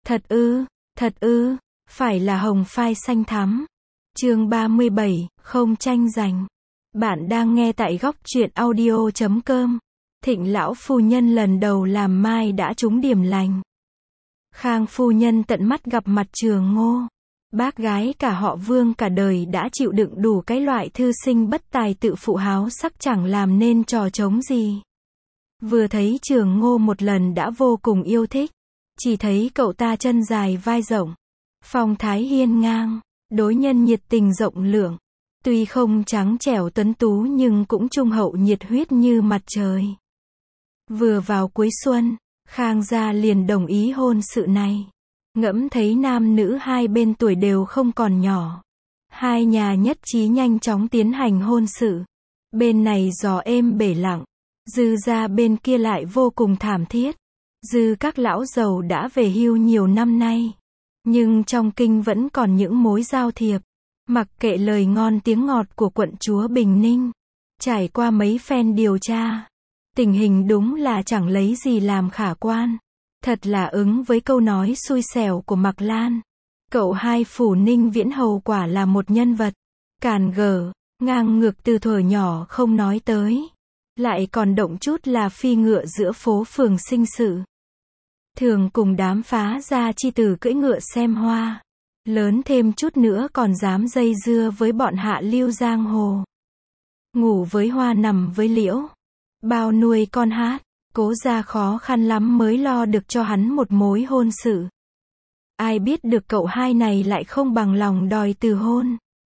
Thật ư, phải là hồng phai xanh thắm. Chương 37, không tranh giành. Bạn đang nghe tại góc truyện audio.com. Thịnh lão phu nhân lần đầu làm mai đã trúng điểm lành. Khang phu nhân tận mắt gặp mặt Trường Ngô. Bác gái cả họ Vương cả đời đã chịu đựng đủ cái loại thư sinh bất tài tự phụ háo sắc chẳng làm nên trò trống gì. Vừa thấy Trường Ngô một lần đã vô cùng yêu thích. Chỉ thấy cậu ta chân dài vai rộng, phong thái hiên ngang, đối nhân nhiệt tình rộng lượng. Tuy không trắng trẻo tuấn tú nhưng cũng trung hậu nhiệt huyết như mặt trời. Vừa vào cuối xuân, Khang gia liền đồng ý hôn sự này. Ngẫm thấy nam nữ hai bên tuổi đều không còn nhỏ. Hai nhà nhất trí nhanh chóng tiến hành hôn sự. Bên này gió êm bể lặng, Dư gia bên kia lại vô cùng thảm thiết. Dư các lão giàu đã về hưu nhiều năm nay. Nhưng trong kinh vẫn còn những mối giao thiệp. Mặc kệ lời ngon tiếng ngọt của quận chúa Bình Ninh. Trải qua mấy phen điều tra. Tình hình đúng là chẳng lấy gì làm khả quan. Thật là ứng với câu nói xui xẻo của Mạc Lan. Cậu hai phủ Ninh Viễn Hầu quả là một nhân vật. Càn gở, ngang ngược từ thuở nhỏ không nói tới. Lại còn động chút là phi ngựa giữa phố phường sinh sự. Thường cùng đám phá gia chi tử cưỡi ngựa xem hoa. Lớn thêm chút nữa còn dám dây dưa với bọn hạ lưu giang hồ. Ngủ với hoa nằm với liễu. Bao nuôi con hát. Cố gia khó khăn lắm mới lo được cho hắn một mối hôn sự. Ai biết được cậu hai này lại không bằng lòng đòi từ hôn.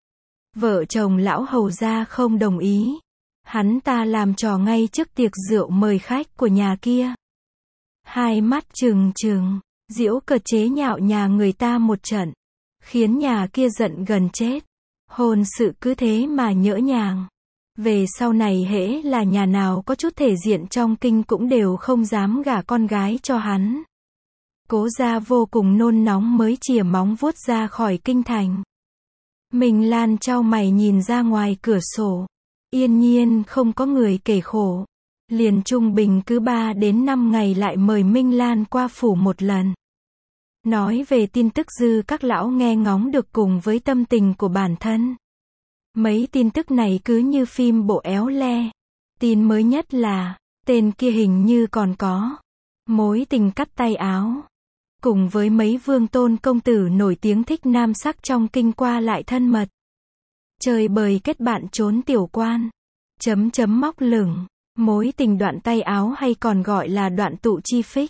Vợ chồng lão hầu gia không đồng ý. Hắn ta làm trò ngay trước tiệc rượu mời khách của nhà kia. Hai mắt trừng trừng, giễu cợt chế nhạo nhà người ta một trận. Khiến nhà kia giận gần chết. Hôn sự cứ thế mà nhỡ nhàng. Về sau này hễ là nhà nào có chút thể diện trong kinh cũng đều không dám gả con gái cho hắn. Cố gia vô cùng nôn nóng mới chìa móng vuốt ra khỏi kinh thành. Minh Lan chau mày nhìn ra ngoài cửa sổ. Yên nhiên không có người kể khổ. Liền trung bình cứ 3 đến 5 ngày lại mời Minh Lan qua phủ một lần. Nói về tin tức Dư các lão nghe ngóng được cùng với tâm tình của bản thân. Mấy tin tức này cứ như phim bộ éo le. Tin mới nhất là, tên kia hình như còn có mối tình cắt tay áo. Cùng với mấy vương tôn công tử nổi tiếng thích nam sắc trong kinh qua lại thân mật. Chơi bời kết bạn trốn tiểu quan. Móc lửng. Mối tình đoạn tay áo hay còn gọi là đoạn tụ chi phích.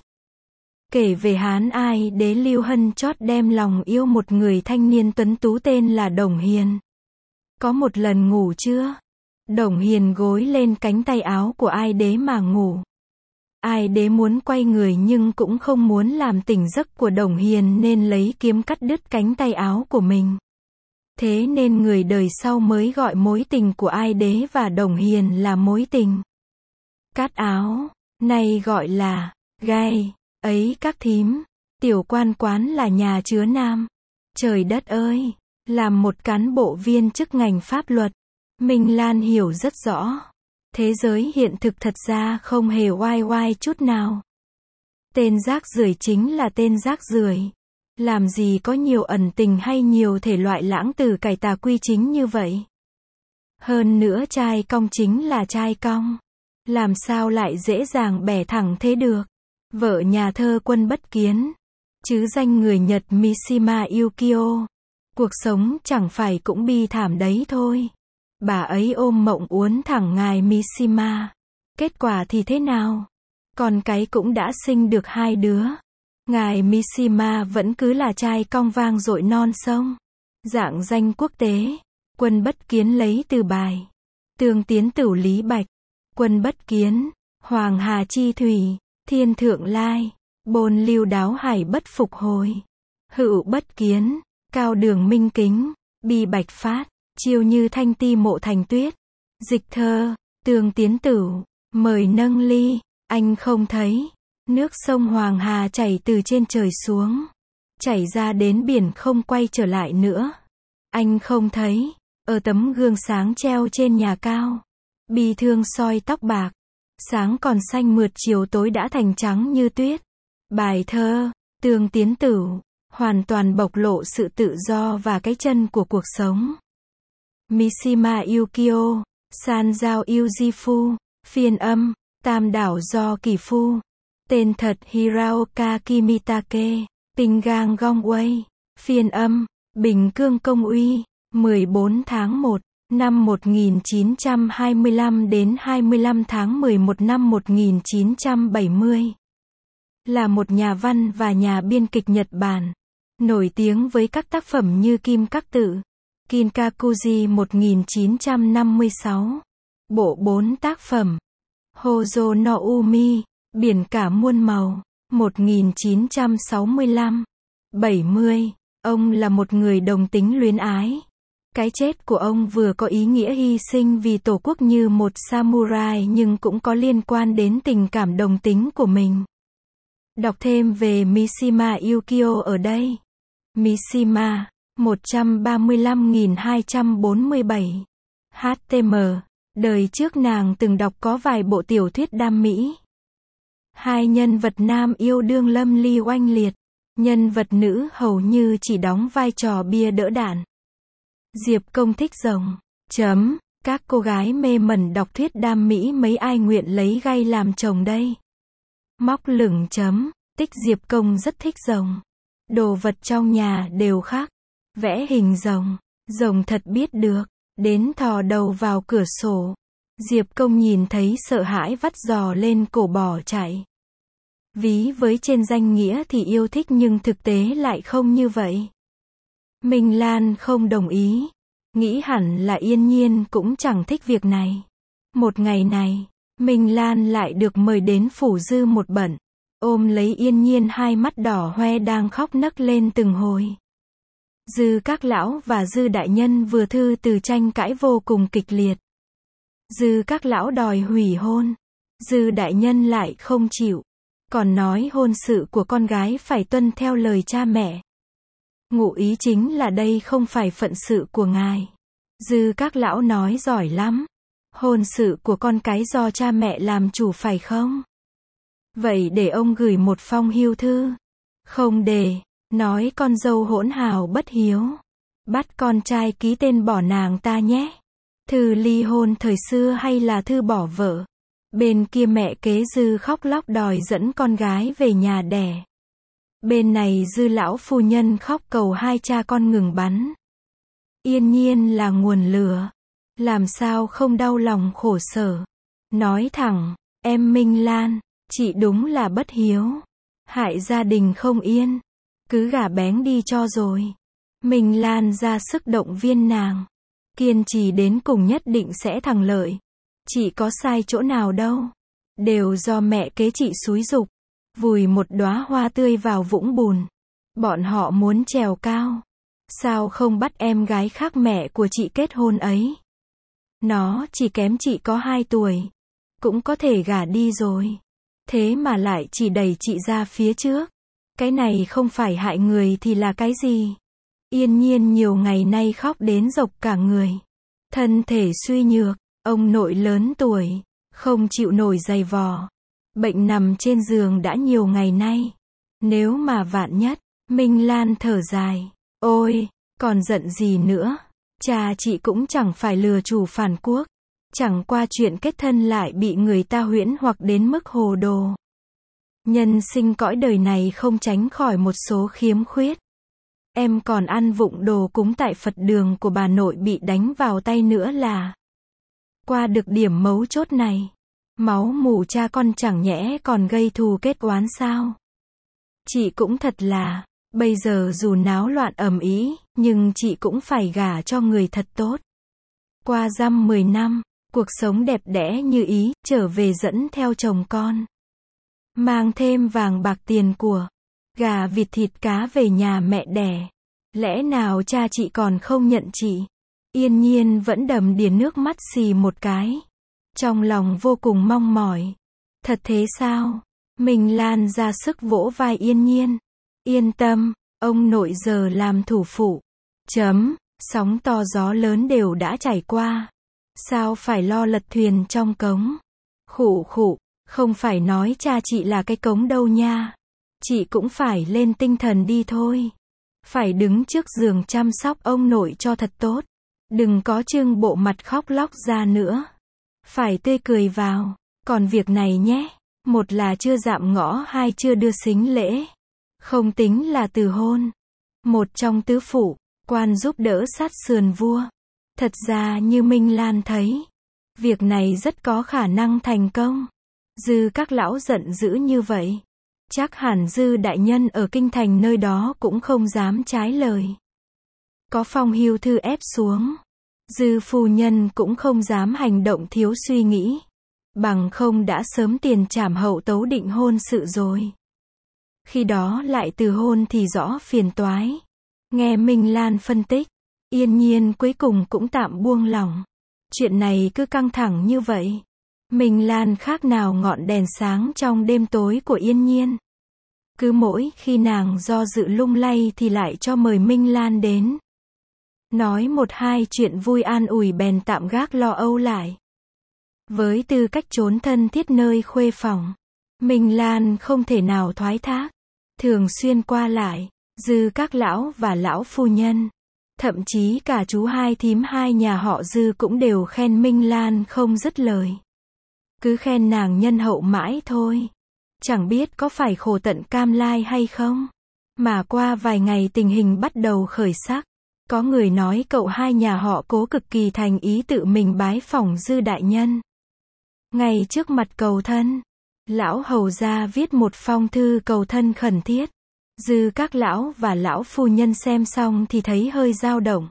Kể về Hán Ai Đế Lưu Hân chót đem lòng yêu một người thanh niên tuấn tú tên là Đồng Hiền. Có một lần ngủ trưa, Đồng Hiền gối lên cánh tay áo của Ai Đế mà ngủ. Ai Đế muốn quay người nhưng cũng không muốn làm tỉnh giấc của Đồng Hiền nên lấy kiếm cắt đứt cánh tay áo của mình. Thế nên người đời sau mới gọi mối tình của Ai Đế và Đồng Hiền là mối tình cắt áo, nay gọi là gai. Ấy các thím, tiểu quan quán là nhà chứa nam. Trời đất ơi, làm một cán bộ viên chức ngành pháp luật, Minh Lan hiểu rất rõ. Thế giới hiện thực thật ra không hề oai oai chút nào. Tên rác rưởi chính là tên rác rưởi. Làm gì có nhiều ẩn tình hay nhiều thể loại lãng tử cải tà quy chính như vậy. Hơn nữa trai cong chính là trai cong. Làm sao lại dễ dàng bẻ thẳng thế được. Vợ nhà thơ Quân Bất Kiến, chứ danh người Nhật Mishima Yukio. Cuộc sống chẳng phải cũng bi thảm đấy thôi. Bà ấy ôm mộng uốn thẳng ngài Mishima. Kết quả thì thế nào? Con cái cũng đã sinh được 2 đứa. Ngài Mishima vẫn cứ là trai cong vang dội non sông. Dạng danh quốc tế. Quân Bất Kiến lấy từ bài Tương Tiến Tửu Lý Bạch. Quân Bất Kiến, Hoàng Hà Chi Thủy, Thiên Thượng Lai, Bồn Lưu Đáo Hải bất phục hồi. Hữu Bất Kiến, Cao Đường Minh Kính, Bi Bạch Phát, Chiêu Như Thanh Ti Mộ Thành Tuyết. Dịch thơ, Tương Tiến Tửu, mời nâng ly, anh không thấy. Nước sông Hoàng Hà chảy từ trên trời xuống. Chảy ra đến biển không quay trở lại nữa. Anh không thấy, ở tấm gương sáng treo trên nhà cao. Bi thương soi tóc bạc. Sáng còn xanh mượt chiều tối đã thành trắng như tuyết. Bài thơ, Tương Tiến Tử, hoàn toàn bộc lộ sự tự do và cái chân của cuộc sống. Mishima Yukio, Sanzao Yujifu, phiên âm, Tam đảo do Kỳ Phu. Tên thật Hiraoka Kimitake, Pingang Gongwei, phiên âm, Bình Cương Công Uy, 14 tháng 1, năm 1925 đến 25 tháng 11 năm 1970. Là một nhà văn và nhà biên kịch Nhật Bản, nổi tiếng với các tác phẩm như Kim Các Tự, Kinkakuji 1956, bộ 4 tác phẩm, Hojo no Umi, Biển Cả Muôn Màu, 1965, 70. Ông là một người đồng tính luyến ái. Cái chết của ông vừa có ý nghĩa hy sinh vì Tổ quốc như một samurai nhưng cũng có liên quan đến tình cảm đồng tính của mình. Đọc thêm về Mishima Yukio ở đây. Mishima, 135.247. HTM. Đời trước nàng từng đọc có vài bộ tiểu thuyết đam mỹ. Hai nhân vật nam yêu đương lâm ly oanh liệt. Nhân vật nữ hầu như chỉ đóng vai trò bia đỡ đạn. Diệp Công thích rồng. Các cô gái mê mẩn đọc thuyết đam mỹ mấy ai nguyện lấy gay làm chồng đây? Móc lửng. Tích Diệp Công rất thích rồng. Đồ vật trong nhà đều khác. Vẽ hình rồng. Rồng thật biết được. Đến thò đầu vào cửa sổ. Diệp Công nhìn thấy sợ hãi vắt giò lên cổ bỏ chạy. Ví với trên danh nghĩa thì yêu thích nhưng thực tế lại không như vậy. Minh Lan không đồng ý. Nghĩ hẳn là Yên Nhiên cũng chẳng thích việc này. Một ngày này, Minh Lan lại được mời đến phủ Dư một bận. Ôm lấy Yên Nhiên hai mắt đỏ hoe đang khóc nấc lên từng hồi. Dư các lão và Dư đại nhân vừa thư từ tranh cãi vô cùng kịch liệt. Dư các lão đòi hủy hôn. Dư đại nhân lại không chịu. Còn nói hôn sự của con gái phải tuân theo lời cha mẹ. Ngụ ý chính là đây không phải phận sự của ngài. Dư các lão nói giỏi lắm. Hôn sự của con cái do cha mẹ làm chủ phải không? Vậy để ông gửi một phong hưu thư. Không để, nói con dâu hỗn hào bất hiếu. Bắt con trai ký tên bỏ nàng ta nhé. Thư ly hôn thời xưa hay là thư bỏ vợ? Bên kia mẹ kế Dư khóc lóc đòi dẫn con gái về nhà đẻ. Bên này Dư lão phu nhân khóc cầu hai cha con ngừng bắn. Yên Nhiên là nguồn lửa. Làm sao không đau lòng khổ sở. Nói thẳng, em Minh Lan, chị đúng là bất hiếu. Hại gia đình không yên. Cứ gả bén đi cho rồi. Minh Lan ra sức động viên nàng. Kiên trì đến cùng nhất định sẽ thắng lợi. Chị có sai chỗ nào đâu. Đều do mẹ kế chị xúi giục. Vùi một đóa hoa tươi vào vũng bùn. Bọn họ muốn trèo cao. Sao không bắt em gái khác mẹ của chị kết hôn ấy? Nó chỉ kém chị có 2 tuổi. Cũng có thể gả đi rồi. Thế mà lại chỉ đẩy chị ra phía trước. Cái này không phải hại người thì là cái gì? Yên Nhiên nhiều ngày nay khóc đến rộc cả người. Thân thể suy nhược. Ông nội lớn tuổi. Không chịu nổi giày vò. Bệnh nằm trên giường đã nhiều ngày nay. Nếu mà vạn nhất, Minh Lan thở dài. Ôi, còn giận gì nữa? Cha chị cũng chẳng phải lừa chủ phản quốc. Chẳng qua chuyện kết thân lại bị người ta huyễn hoặc đến mức hồ đồ. Nhân sinh cõi đời này không tránh khỏi một số khiếm khuyết. Em còn ăn vụng đồ cúng tại Phật đường của bà nội bị đánh vào tay nữa là. Qua được điểm mấu chốt này. Máu mủ cha con chẳng nhẽ còn gây thù kết oán sao? Chị cũng thật là, bây giờ dù náo loạn ầm ĩ, nhưng chị cũng phải gả cho người thật tốt. Qua dăm 10 năm, cuộc sống đẹp đẽ như ý, trở về dẫn theo chồng con. Mang thêm vàng bạc tiền của, gà vịt thịt cá về nhà mẹ đẻ. Lẽ nào cha chị còn không nhận chị? Yên Nhiên vẫn đầm đìa nước mắt xì một cái. Trong lòng vô cùng mong mỏi. Thật thế sao? Minh Lan ra sức vỗ vai Yên Nhiên. Yên tâm, ông nội giờ làm thủ phụ. Sóng to gió lớn đều đã trải qua. Sao phải lo lật thuyền trong cống? Khụ khụ, không phải nói cha chị là cái cống đâu nha. chị cũng phải lên tinh thần đi thôi. Phải đứng trước giường chăm sóc ông nội cho thật tốt. Đừng có trưng bộ mặt khóc lóc ra nữa. Phải tươi cười vào. Còn việc này nhé. Một là chưa dạm ngõ, hai chưa đưa sính lễ. Không tính là từ hôn. Một trong tứ phụ, quan giúp đỡ sát sườn vua. Thật ra như Minh Lan thấy, việc này rất có khả năng thành công. Dư các lão giận dữ như vậy. Chắc hẳn Dư đại nhân ở kinh thành nơi đó cũng không dám trái lời. Có phong hưu thư ép xuống. Dư phu nhân cũng không dám hành động thiếu suy nghĩ. Bằng không đã sớm tiền trảm hậu tấu định hôn sự rồi. Khi đó lại từ hôn thì rõ phiền toái. Nghe Minh Lan phân tích, Yên Nhiên cuối cùng cũng tạm buông lỏng. Chuyện này cứ căng thẳng như vậy. Minh Lan khác nào ngọn đèn sáng trong đêm tối của Yên Nhiên. Cứ mỗi khi nàng do dự lung lay thì lại cho mời Minh Lan đến. Nói một hai chuyện vui an ủi bèn tạm gác lo âu lại. Với tư cách trốn thân thiết nơi khuê phòng, Minh Lan không thể nào thoái thác. Thường xuyên qua lại, Dư các lão và lão phu nhân. Thậm chí cả chú hai thím hai nhà họ Dư cũng đều khen Minh Lan không dứt lời. Cứ khen nàng nhân hậu mãi thôi. Chẳng biết có phải khổ tận cam lai hay không. Mà qua vài ngày tình hình bắt đầu khởi sắc. Có người nói cậu hai nhà họ Cố cực kỳ thành ý tự mình bái phỏng Dư đại nhân. Ngay trước mặt cầu thân, lão hầu gia viết một phong thư cầu thân khẩn thiết. Dư các lão và lão phu nhân xem xong thì thấy hơi dao động.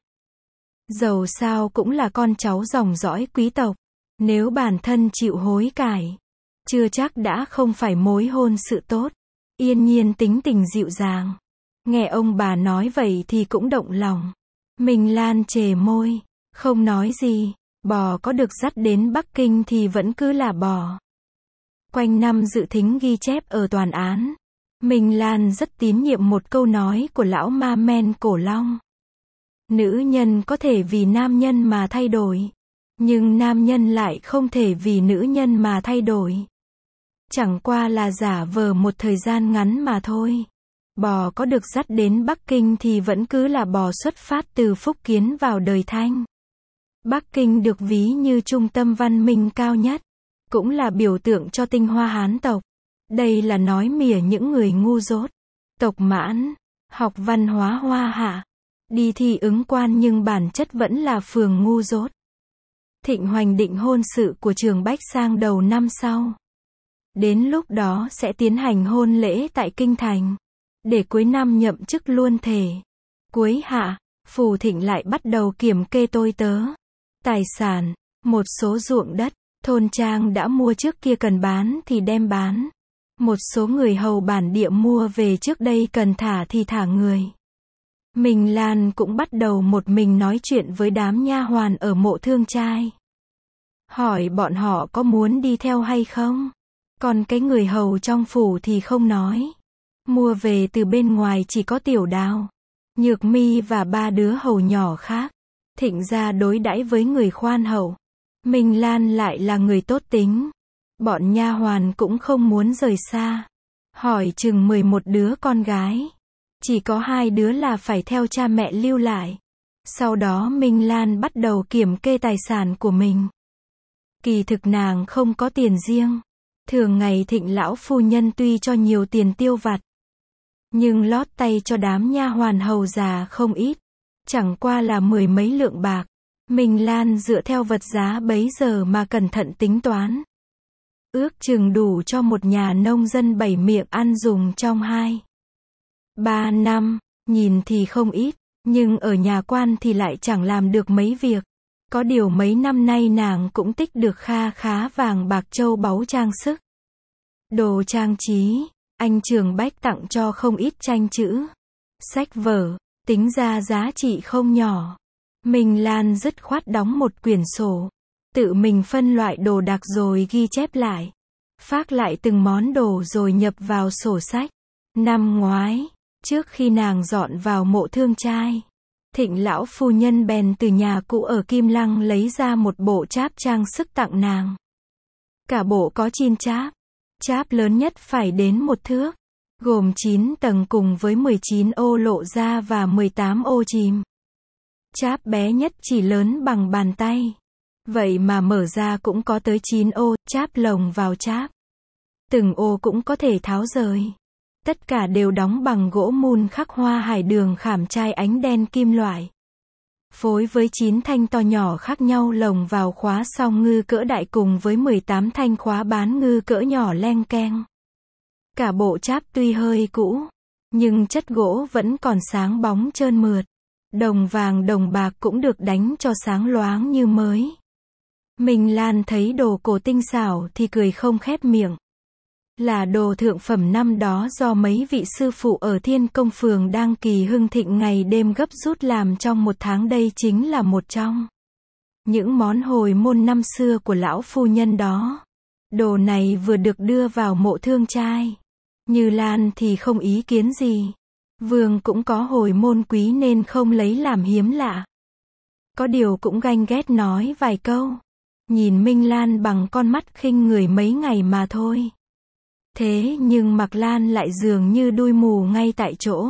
Dầu sao cũng là con cháu dòng dõi quý tộc. Nếu bản thân chịu hối cải, chưa chắc đã không phải mối hôn sự tốt. Yên Nhiên tính tình dịu dàng. Nghe ông bà nói vậy thì cũng động lòng. Minh Lan chề môi, không nói gì. Bò có được dắt đến Bắc Kinh thì vẫn cứ là bò. Quanh năm dự thính ghi chép ở toàn án, Minh Lan rất tín nhiệm một câu nói của lão ma men Cổ Long. Nữ nhân có thể vì nam nhân mà thay đổi, nhưng nam nhân lại không thể vì nữ nhân mà thay đổi. Chẳng qua là giả vờ một thời gian ngắn mà thôi. Bò có được dắt đến Bắc Kinh thì vẫn cứ là bò xuất phát từ Phúc Kiến vào đời Thanh. Bắc Kinh được ví như trung tâm văn minh cao nhất, cũng là biểu tượng cho tinh hoa Hán tộc. Đây là nói mỉa những người ngu dốt, tộc Mãn, học văn hóa Hoa Hạ, đi thi ứng quan nhưng bản chất vẫn là phường ngu dốt. Thịnh hoành định hôn sự của Trường Bách sang đầu năm sau. Đến lúc đó sẽ tiến hành hôn lễ tại Kinh Thành, để cuối năm nhậm chức luôn thể. Cuối hạ, Phù Thịnh lại bắt đầu kiểm kê tôi tớ. Tài sản, một số ruộng đất, thôn trang đã mua trước kia cần bán thì đem bán. Một số người hầu bản địa mua về trước đây cần thả thì thả người. Minh Lan cũng bắt đầu một mình nói chuyện với đám nha hoàn ở mộ thương trai. Hỏi bọn họ có muốn đi theo hay không. Còn cái người hầu trong phủ thì không nói. Mua về từ bên ngoài chỉ có Tiểu Đào, Nhược Mi và ba đứa hầu nhỏ khác. Thịnh gia đối đãi với người khoan hậu. Minh Lan lại là người tốt tính. Bọn nha hoàn cũng không muốn rời xa. Hỏi chừng 11 đứa con gái. Chỉ có 2 đứa là phải theo cha mẹ lưu lại. Sau đó Minh Lan bắt đầu kiểm kê tài sản của mình. Kỳ thực nàng không có tiền riêng. Thường ngày Thịnh lão phu nhân tuy cho nhiều tiền tiêu vặt, nhưng lót tay cho đám nha hoàn hầu già không ít. Chẳng qua là 10 mấy lượng bạc. Minh Lan dựa theo vật giá bấy giờ mà cẩn thận tính toán. Ước chừng đủ cho một nhà nông dân 7 miệng ăn dùng trong 2-3 năm. Nhìn thì không ít, nhưng ở nhà quan thì lại chẳng làm được mấy việc. Có điều mấy năm nay nàng cũng tích được kha khá vàng bạc châu báu trang sức. Đồ trang trí, anh Trường Bách tặng cho không ít tranh chữ, sách vở, tính ra giá trị không nhỏ. Minh Lan dứt khoát đóng một quyển sổ, tự mình phân loại đồ đạc rồi ghi chép lại, phác lại từng món đồ rồi nhập vào sổ sách. Năm ngoái, trước khi nàng dọn vào mộ thương trai, Thịnh lão phu nhân bèn từ nhà cũ ở Kim Lăng lấy ra một bộ cháp trang sức tặng nàng. Cả bộ có 9 cháp, cháp lớn nhất phải đến 1 thước, gồm 9 tầng cùng với 19 ô lộ ra và 18 ô chìm. Cháp bé nhất chỉ lớn bằng bàn tay. Vậy mà mở ra cũng có tới 9 ô, cháp lồng vào cháp. Từng ô cũng có thể tháo rời. Tất cả đều đóng bằng gỗ mun khắc hoa hải đường khảm trai ánh đen kim loại. Phối với 9 thanh to nhỏ khác nhau lồng vào khóa song ngư cỡ đại cùng với 18 thanh khóa bán ngư cỡ nhỏ leng keng. Cả bộ cháp tuy hơi cũ, nhưng chất gỗ vẫn còn sáng bóng trơn mượt. Đồng vàng đồng bạc cũng được đánh cho sáng loáng như mới. Minh Lan thấy đồ cổ tinh xảo thì cười không khép miệng. Là đồ thượng phẩm năm đó do mấy vị sư phụ ở Thiên Công Phường đang kỳ hưng thịnh ngày đêm gấp rút làm trong một tháng, đây chính là một trong những món hồi môn năm xưa của lão phu nhân đó. Đồ này vừa được đưa vào mộ thương trai. Như Lan thì không ý kiến gì. Vương cũng có hồi môn quý nên không lấy làm hiếm lạ. Có điều cũng ganh ghét nói vài câu. Nhìn Minh Lan bằng con mắt khinh người mấy ngày mà thôi. Thế nhưng Mạc Lan lại dường như đuôi mù ngay tại chỗ.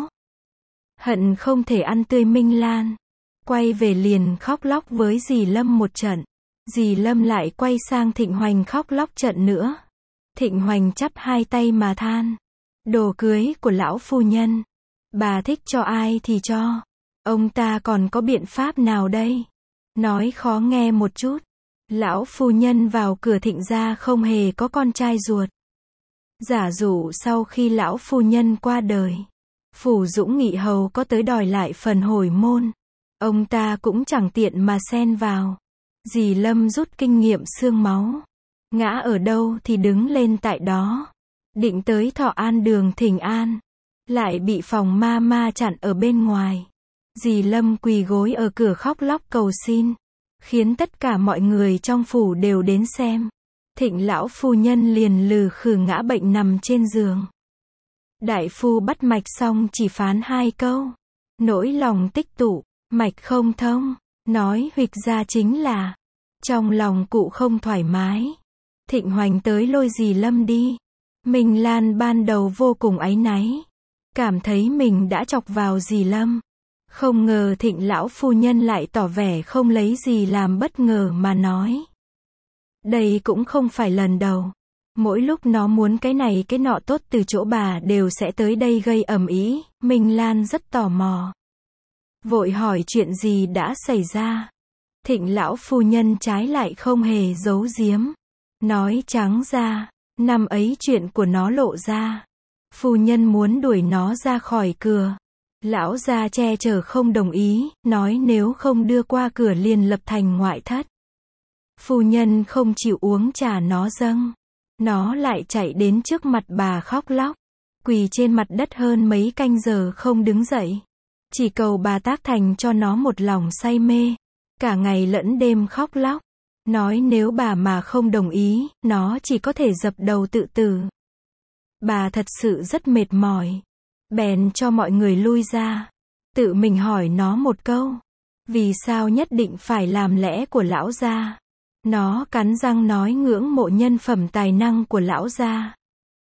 Hận không thể ăn tươi Minh Lan. Quay về liền khóc lóc với dì Lâm một trận. Dì Lâm lại quay sang Thịnh Hoành khóc lóc trận nữa. Thịnh Hoành chắp hai tay mà than. Đồ cưới của lão phu nhân. Bà thích cho ai thì cho. Ông ta còn có biện pháp nào đây? Nói khó nghe một chút. Lão phu nhân vào cửa Thịnh gia không hề có con trai ruột. Giả dụ sau khi lão phu nhân qua đời, Phủ Dũng Nghị hầu có tới đòi lại phần hồi môn, ông ta cũng chẳng tiện mà xen vào. Dì Lâm rút kinh nghiệm xương máu. Ngã ở đâu thì đứng lên tại đó. Định tới Thọ An đường thỉnh an. Lại bị phòng ma ma chặn ở bên ngoài. Dì Lâm quỳ gối ở cửa khóc lóc cầu xin. Khiến tất cả mọi người trong phủ đều đến xem. Thịnh lão phu nhân liền lừ khừ ngã bệnh nằm trên giường. Đại phu bắt mạch xong chỉ phán hai câu. Nỗi lòng tích tụ, mạch không thông. Nói huỵch ra chính là trong lòng cụ không thoải mái. Thịnh Hoành tới lôi dì Lâm đi. Minh Lan ban đầu vô cùng áy náy. Cảm thấy mình đã chọc vào dì Lâm. Không ngờ Thịnh lão phu nhân lại tỏ vẻ không lấy gì làm bất ngờ mà nói. Đây cũng không phải lần đầu. Mỗi lúc nó muốn cái này cái nọ tốt từ chỗ bà đều sẽ tới đây gây ầm ĩ. Minh Lan rất tò mò. Vội hỏi chuyện gì đã xảy ra. Thịnh lão phu nhân trái lại không hề giấu giếm. Nói trắng ra, năm ấy chuyện của nó lộ ra. Phu nhân muốn đuổi nó ra khỏi cửa. Lão gia che chở không đồng ý, nói nếu không đưa qua cửa liền lập thành ngoại thất. Phu nhân không chịu uống trà nó dâng. Nó lại chạy đến trước mặt bà khóc lóc. Quỳ trên mặt đất hơn mấy canh giờ không đứng dậy. Chỉ cầu bà tác thành cho nó một lòng say mê. Cả ngày lẫn đêm khóc lóc. Nói nếu bà mà không đồng ý, nó chỉ có thể dập đầu tự tử. Bà thật sự rất mệt mỏi. Bèn cho mọi người lui ra. Tự mình hỏi nó một câu. Vì sao nhất định phải làm lẽ của lão gia? Nó cắn răng nói ngưỡng mộ nhân phẩm tài năng của lão gia.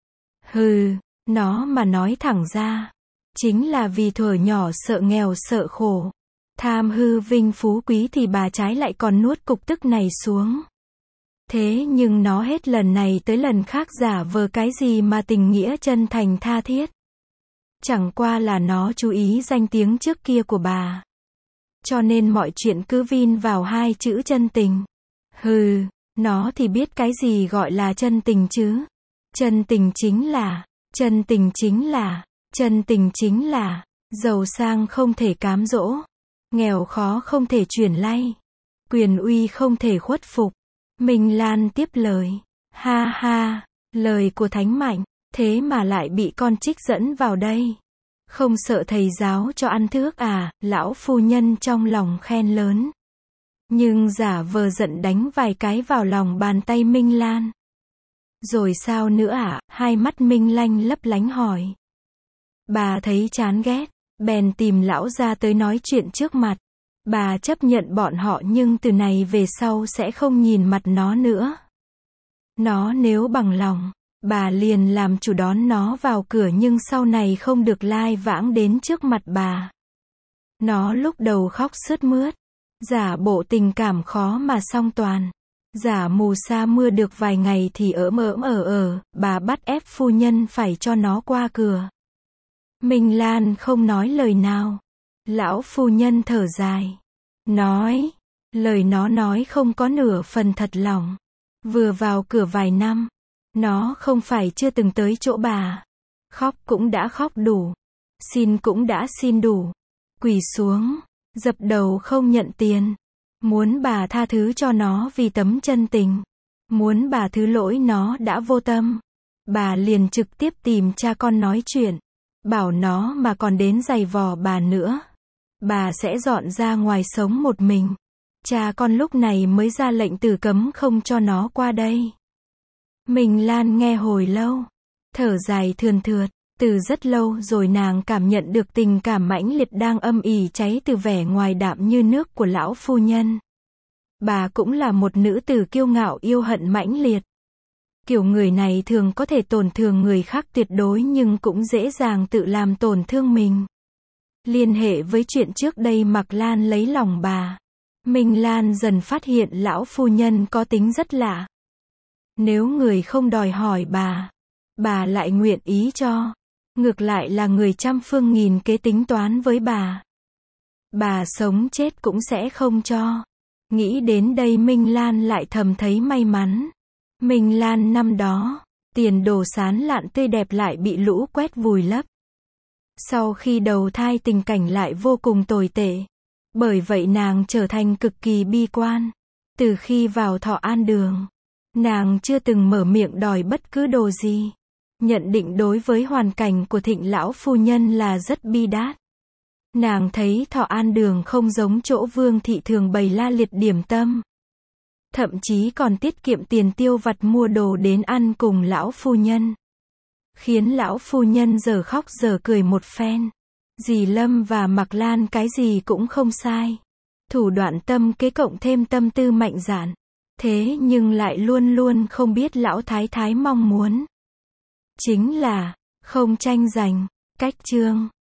Hừ, nó mà nói thẳng ra. Chính là vì thuở nhỏ sợ nghèo sợ khổ. Tham hư vinh phú quý thì bà trái lại còn nuốt cục tức này xuống. Thế nhưng nó hết lần này tới lần khác giả vờ cái gì mà tình nghĩa chân thành tha thiết. Chẳng qua là nó chú ý danh tiếng trước kia của bà. Cho nên mọi chuyện cứ vin vào hai chữ chân tình. Hừ, nó thì biết cái gì gọi là chân tình chứ. Chân tình chính là, chân tình chính là, chân tình chính là, giàu sang không thể cám dỗ. Nghèo khó không thể chuyển lay. Quyền uy không thể khuất phục. Minh Lan tiếp lời. Ha ha, lời của Thánh Mạnh, thế mà lại bị con trích dẫn vào đây. Không sợ thầy giáo cho ăn thước à, lão phu nhân trong lòng khen lớn. Nhưng giả vờ giận đánh vài cái vào lòng bàn tay Minh Lan. Rồi sao nữa à, hai mắt Minh Lanh lấp lánh hỏi. Bà thấy chán ghét, bèn tìm lão gia tới nói chuyện trước mặt. Bà chấp nhận bọn họ nhưng từ này về sau sẽ không nhìn mặt nó nữa. Nó nếu bằng lòng, Bà liền làm chủ đón nó vào cửa nhưng sau này không được lai vãng đến trước mặt bà. Nó lúc đầu khóc sướt mướt, giả bộ tình cảm khó mà song toàn. Giả mù sa mưa được vài ngày thì bà bắt ép phu nhân phải cho nó qua cửa. Minh Lan không nói lời nào. Lão phu nhân thở dài. Nói, lời nó nói không có nửa phần thật lòng. Vừa vào cửa vài năm, nó không phải chưa từng tới chỗ bà. Khóc cũng đã khóc đủ. Xin cũng đã xin đủ. Quỳ xuống, dập đầu không nhận tiền. Muốn bà tha thứ cho nó vì tấm chân tình. Muốn bà thứ lỗi nó đã vô tâm. Bà liền trực tiếp tìm cha con nói chuyện. Bảo nó mà còn đến giày vò bà nữa. Bà sẽ dọn ra ngoài sống một mình. Cha con lúc này mới ra lệnh tử cấm không cho nó qua đây. Minh Lan nghe hồi lâu. Thở dài thườn thượt. Từ rất lâu rồi nàng cảm nhận được tình cảm mãnh liệt đang âm ỉ cháy từ vẻ ngoài đạm như nước của lão phu nhân. Bà cũng là một nữ tử kiêu ngạo yêu hận mãnh liệt. Kiểu người này thường có thể tổn thương người khác tuyệt đối nhưng cũng dễ dàng tự làm tổn thương mình. Liên hệ với chuyện trước đây Mạc Lan lấy lòng bà. Minh Lan dần phát hiện lão phu nhân có tính rất lạ. Nếu người không đòi hỏi bà lại nguyện ý cho. Ngược lại là người trăm phương nghìn kế tính toán với bà. Bà sống chết cũng sẽ không cho. Nghĩ đến đây Minh Lan lại thầm thấy may mắn. Minh Lan năm đó, tiền đồ sán lạn tươi đẹp lại bị lũ quét vùi lấp. Sau khi đầu thai tình cảnh lại vô cùng tồi tệ. Bởi vậy nàng trở thành cực kỳ bi quan. Từ khi vào Thọ An Đường, nàng chưa từng mở miệng đòi bất cứ đồ gì. Nhận định đối với hoàn cảnh của Thịnh lão phu nhân là rất bi đát. Nàng thấy Thọ An Đường không giống chỗ Vương thị thường bày la liệt điểm tâm. Thậm chí còn tiết kiệm tiền tiêu vặt mua đồ đến ăn cùng lão phu nhân. Khiến lão phu nhân giờ khóc giờ cười một phen. Dì Lâm và Mạc Lan cái gì cũng không sai. Thủ đoạn tâm kế cộng thêm tâm tư mạnh dạn. Thế nhưng lại luôn luôn không biết lão thái thái mong muốn. Chính là, không tranh giành, cách chương.